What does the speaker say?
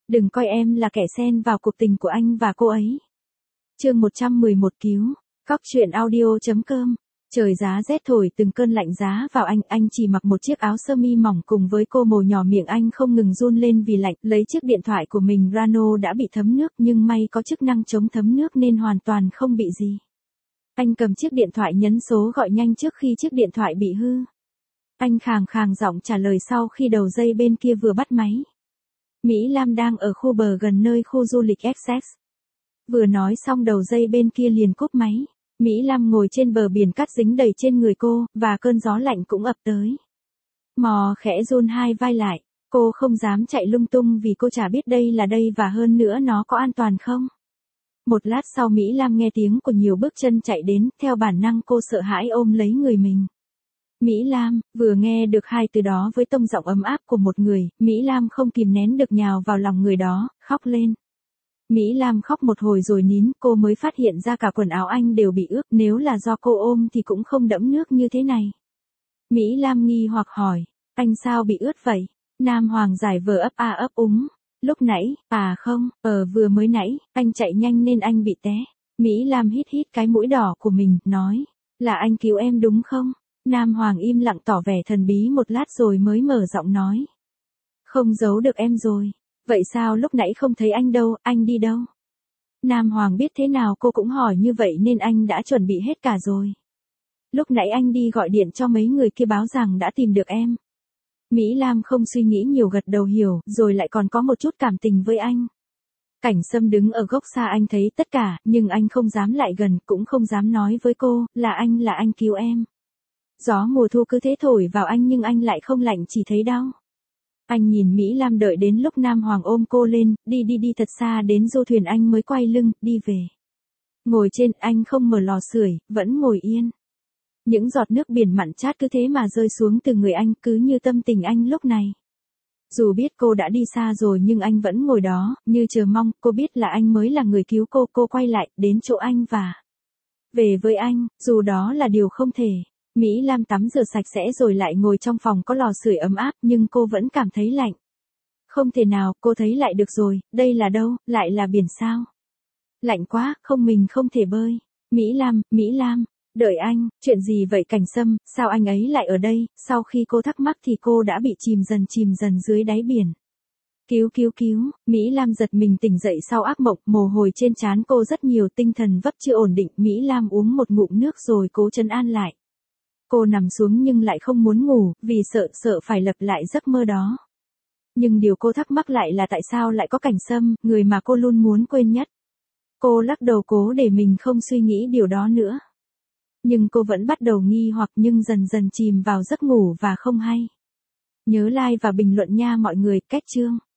Đừng coi em là kẻ xen vào cuộc tình của anh và cô ấy. Chương 111 cứu. Cóc truyện audio.com. Trời giá rét thổi từng cơn lạnh giá vào anh chỉ mặc một chiếc áo sơ mi mỏng cùng với cô mồ nhỏ, miệng anh không ngừng run lên vì lạnh, lấy chiếc điện thoại của mình. Rano đã bị thấm nước nhưng may có chức năng chống thấm nước nên hoàn toàn không bị gì. Anh cầm chiếc điện thoại nhấn số gọi nhanh trước khi chiếc điện thoại bị hư. Anh khàng giọng trả lời sau khi đầu dây bên kia vừa bắt máy. Mỹ Lam đang ở khu bờ gần nơi khu du lịch Essex. Vừa nói xong đầu dây bên kia liền cúp máy. Mỹ Lam ngồi trên bờ biển, cát dính đầy trên người cô, và cơn gió lạnh cũng ập tới. Mò khẽ run hai vai lại, cô không dám chạy lung tung vì cô chả biết đây là đây và hơn nữa nó có an toàn không. Một lát sau Mỹ Lam nghe tiếng của nhiều bước chân chạy đến, theo bản năng cô sợ hãi ôm lấy người mình. Mỹ Lam, vừa nghe được hai từ đó với tông giọng ấm áp của một người, Mỹ Lam không kìm nén được nhào vào lòng người đó, khóc lên. Mỹ Lam khóc một hồi rồi nín, cô mới phát hiện ra cả quần áo anh đều bị ướt, nếu là do cô ôm thì cũng không đẫm nước như thế này. Mỹ Lam nghi hoặc hỏi, anh sao bị ướt vậy? Nam Hoàng giải vờ ấp úng. Lúc nãy, không, vừa mới nãy, anh chạy nhanh nên anh bị té. Mỹ Lam hít cái mũi đỏ của mình, nói, là anh cứu em đúng không? Nam Hoàng im lặng tỏ vẻ thần bí một lát rồi mới mở giọng nói. Không giấu được em rồi. Vậy sao lúc nãy không thấy anh đâu, anh đi đâu? Nam Hoàng biết thế nào cô cũng hỏi như vậy nên anh đã chuẩn bị hết cả rồi. Lúc nãy anh đi gọi điện cho mấy người kia báo rằng đã tìm được em. Mỹ Lam không suy nghĩ nhiều gật đầu hiểu, rồi lại còn có một chút cảm tình với anh. Cảnh Sâm đứng ở góc xa, anh thấy tất cả, nhưng anh không dám lại gần, cũng không dám nói với cô, là anh cứu em. Gió mùa thu cứ thế thổi vào anh nhưng anh lại không lạnh, chỉ thấy đau. Anh nhìn Mỹ Lam đợi đến lúc Nam Hoàng ôm cô lên, đi thật xa đến du thuyền anh mới quay lưng, đi về. Ngồi trên, anh không mở lò sưởi, vẫn ngồi yên. Những giọt nước biển mặn chát cứ thế mà rơi xuống từ người anh, cứ như tâm tình anh lúc này. Dù biết cô đã đi xa rồi nhưng anh vẫn ngồi đó, như chờ mong, cô biết là anh mới là người cứu cô quay lại, đến chỗ anh và về với anh, dù đó là điều không thể. Mỹ Lam tắm rửa sạch sẽ rồi lại ngồi trong phòng có lò sưởi ấm áp nhưng cô vẫn cảm thấy lạnh. Không thể nào, cô thấy lại được rồi, đây là đâu, lại là biển sao? Lạnh quá, mình không thể bơi. Mỹ Lam, đợi anh, chuyện gì vậy Cảnh Sâm, sao anh ấy lại ở đây? Sau khi cô thắc mắc thì cô đã bị chìm dần dưới đáy biển. Cứu, Mỹ Lam giật mình tỉnh dậy sau ác mộng, mồ hôi trên trán cô rất nhiều, tinh thần vấp chưa ổn định. Mỹ Lam uống một ngụm nước rồi cố trấn an lại. Cô nằm xuống nhưng lại không muốn ngủ, vì sợ phải lặp lại giấc mơ đó. Nhưng điều cô thắc mắc lại là tại sao lại có Cảnh Sâm, người mà cô luôn muốn quên nhất. Cô lắc đầu cố để mình không suy nghĩ điều đó nữa. Nhưng cô vẫn bắt đầu nghi hoặc nhưng dần chìm vào giấc ngủ và không hay. Nhớ like và bình luận nha mọi người, kết chương.